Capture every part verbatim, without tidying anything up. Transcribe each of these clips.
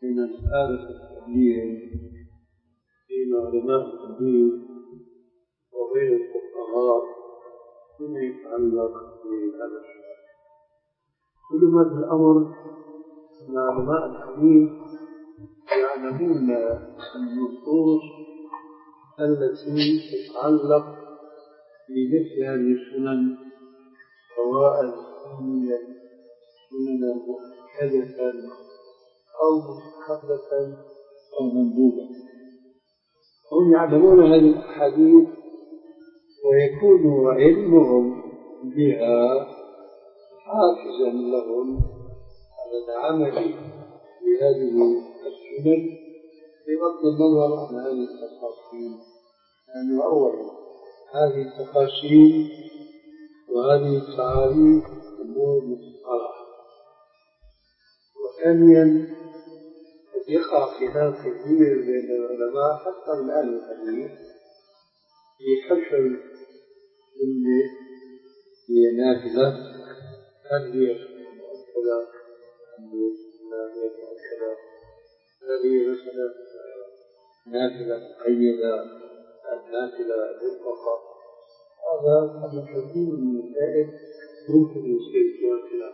من مسألة التمييز بين علماء الحديث وبين الفقهاء فيما يتعلق بهذا الشيء. كل ما في الأمر أن علماء الحديث يعلمون النصوص التي تتعلق بمثل هذه السنن، سواء سنيا سننا مؤكدة أو مستحبة أو مندوبة. هم يعلمون هذه الأحاديث ويكون علمهم بها حافزا لهم على العمل بهذه السنن بغض النظر عن هذه التفاصيل. يعني أولا هذه التفاصيل وهذه التعاريف أمور مصطلحة، وثانيا قد يقع خلاف كبير بين العلماء حتى من أهل الحديث في حصر سنة هي نافلة، هل هي سنة مؤكدة أم هي سنة غير مؤكدة، هل هي مثلا نافلة مقيدة أم نافلة مطلقة. هذا أمر كثير من المسائل ممكن يصير فيها خلاف.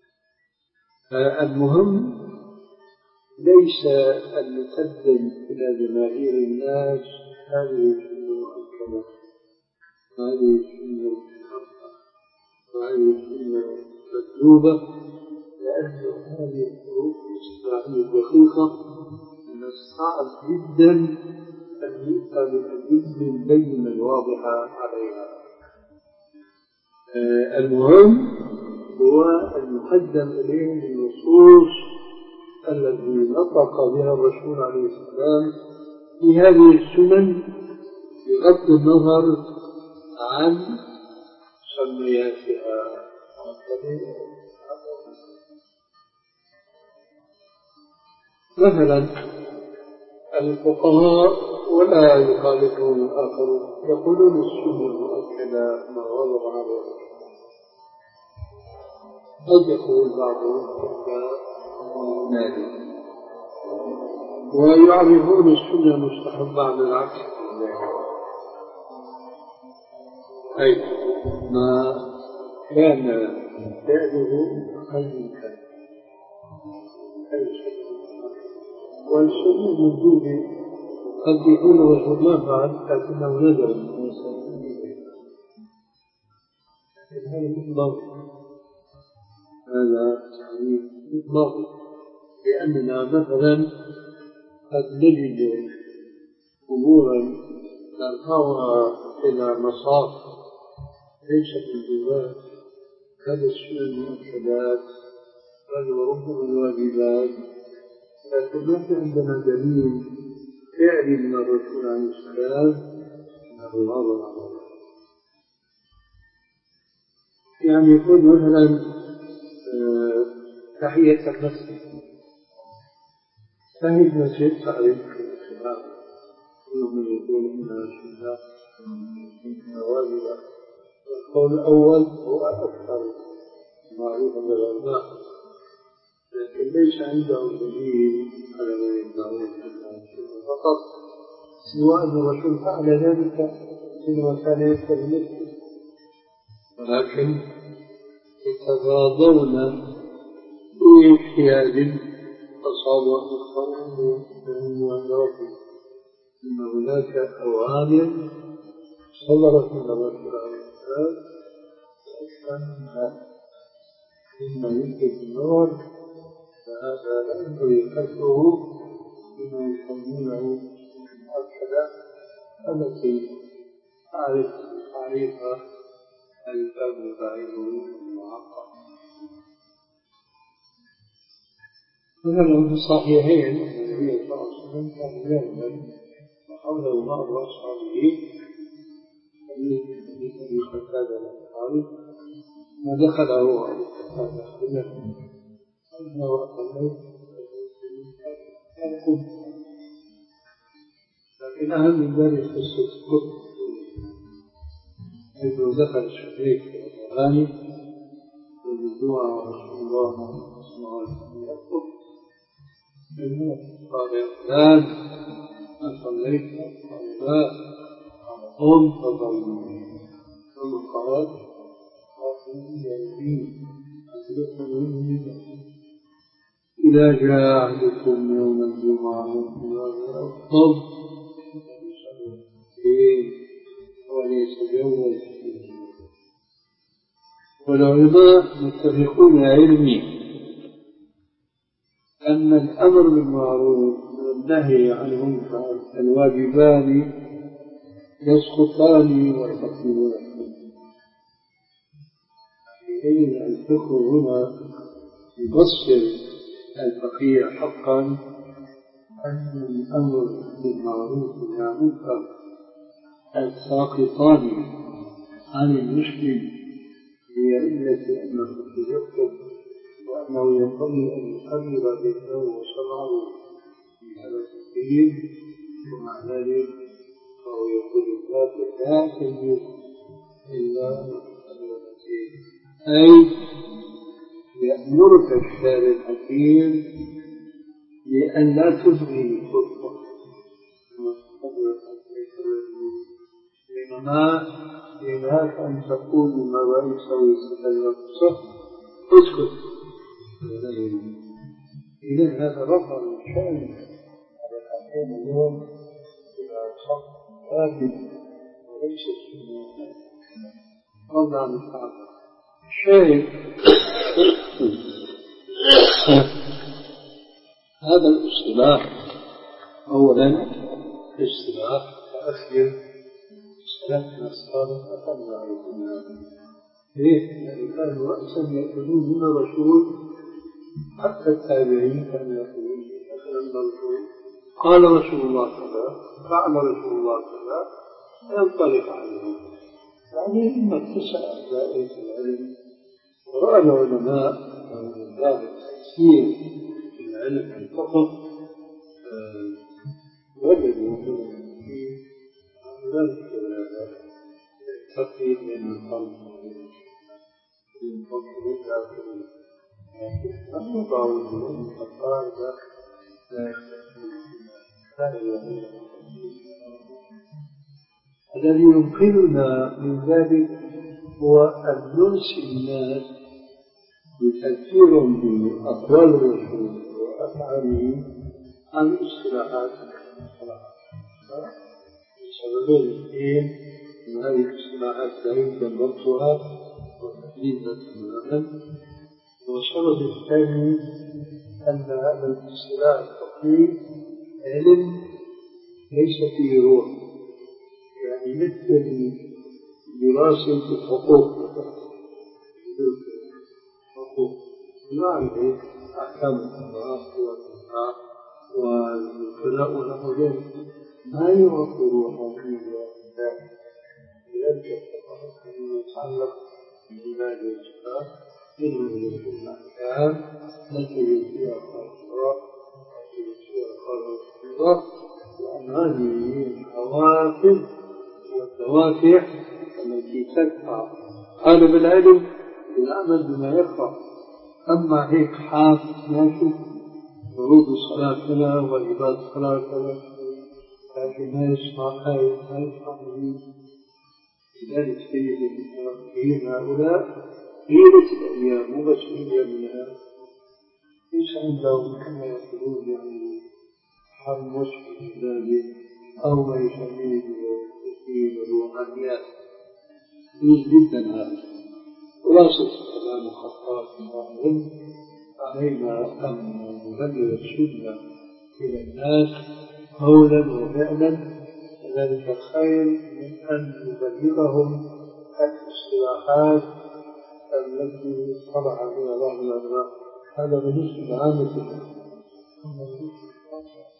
المهم ليس أن نقدم إلى جماهير الناس هذه السنة مؤكدة وهذه السنة مستحبة وهذه السنة مطلوبة، لأن هذه الفروق الاجتماعية الدقيقة من الصعب جدا أن يؤتى بالأدلة البينة الواضحة عليها. آه المهم هو أن يقدم إليهم النصوص التي نطق بها الرسول عليه السلام في هذه السنن بغض النظر عن سمياتها. مثلا الفقهاء ولا يخالفون الآخرون يقولون السنة المؤكدة ما غضب عليه، قد يقول بعضهم نادي، ويعرفون السنة المستحبة عن العكس. أي ما كان فعله خير كان، والسنة الموجودة قد يكون رسول الله فعل لكنه نزل من الإنسان. هذا مطلق، هذا تعريف مطلق، لأننا مثلا قد نجد أمورا نرفعها إلى مصاف ليست الواجبات، هذا السنن المؤكدات بل وربما الواجبات، لكن ليس عندنا دليل فعلي من الرسول عليه السلام أنه غضب على الله. يعني يقول مثلا تحية المسجد، تحية المسجد تعرف الخلاف، كلهم يقول إنها سنة إنها واجبة. القول الأول هو أكثر معروفا بالعلماء، لكن ليس عندهم دليل على ما يدعون فقط، سواء أن الرسول فعل ذلك حينما كان يدخل المسجد، ولكن يتغاضون باجتهاد أصابه أخطأه من ربه، إن هناك أوامر صدرت من الرسول عليه السلام فأشبهها مما يلفت النظر، فهذا لا ينبغي كسره بما يسمونه المؤكدة التي تعرف تعريفها الباب بعينه المعقد. مثلا في الصحيحين النبي صلى الله عليه وسلم كان يعمل وحوله بعض أصحابه الذي قتادة الأنصاري ما دخله أبو قتادة أنه أقل لكن أهم من ذلك قصة الكتب، إنه دخل الشريك في الأغاني وبالدعاء رسول الله صلى الله عليه وسلم يكتب قال يا فلان أصليت؟ قال لا. قال قم فصلي. ثم قال قاتل يا يمين أسلك مني إذا جاء أحدكم يوم الجمعة قم وليس جوا. والعلماء متفقون علمي أن الأمر بالمعروف والنهي عن المنكر الواجبان يسقطان والحكم يحكم. حينئذ الفقه هنا يبصر الفقيه حقا أن الأمر بالمعروف والنهي عن المنكر الساقطان عن المسلم لعلة أنه يكتب وأنه ينبغي أن يقرب بينه وشرعه في هذا الدين. ومع ذلك فهو يقول الكافر لا تجد إلا المسلمين، أي يأمرك الشارع الحكيم بأن لا تبغي فرصة بينما ينهاك أن تقول ما رأيت سوي سبيل صح اسكت. إذن هذا رفع من شأن على الحكيم اليوم إلى صف ثابت وليس قضى عن الصعب الشيء. هذا الاصطلاح أولا اصطلاح تأثير سلفنا الصالح أقل عليكم. ليه؟ لأن كانوا رأسا يأخذون من الرسول، حتى التابعين كانوا يأخذون مثلا من الرسول قال رسول الله كذا فعل رسول الله كذا فينطلق عليهم. يعني إما اتسع دائرة العلم ورأى العلماء من باب التأثير في العلم الفقه وجدوا في ذلك التقييد بين القلب أن يضعوا العلم القاعدة لا يستطيع. الذي يمكننا من ذلك هو أن ننسي الناس بتذكيرهم بأقوال الرسول وأفعاله عن اصطلاحات الصلاة بسببين اثنين. من هذه الاصطلاحات لا يمكن ضبطها وتحديدها تماما. والسبب الثاني أن هذا الاصطلاح الفقهي علم ليس فيه روح، يعني مثل دراسة الحقوق حقوق نعرف أحكام الطلاق والنكاح والخلاء ونحو ذلك ما يعرف روحا إلا ذلك. لذلك التفاصيل فيما يتعلق بعبادة الإسلام إنه يكون الأحكام التي فيها خاصة التي فيها خاصة، وأن هذه الحوافز والدوافع التي تدفع طالب العلم للعمل بما يقرأ. أما هيك حافظ ماشي فروض الصلاة كذا وعباد الصلاة كذا لكن ما يسمع آية ما يسمع به. لذلك تجد المتوفين هؤلاء طيلة الأيام مو بس من منها ليس عندهم كما يقولون يعني حرم وصف ذلك أو ما يسميه بالتسليم والروحانيات. كثير جدا هذا. خلاصة كلام الخطاب المهم علينا أن نبلغ السنة إلى الناس قولا وفعلا، ذلك خير من أن نبلغهم الاصطلاحات التي اصطلح عليها بعض العلماء. هذا بالنسبة لعامة الناس.